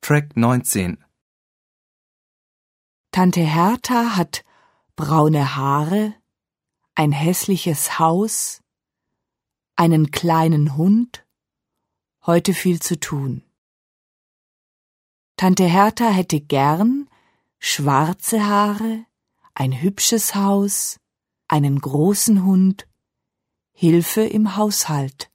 Track 19. Tante Hertha hat braune Haare, ein hässliches Haus, einen kleinen Hund, heute viel zu tun. Tante Hertha hätte gern schwarze Haare, ein hübsches Haus, einen großen Hund, Hilfe im Haushalt.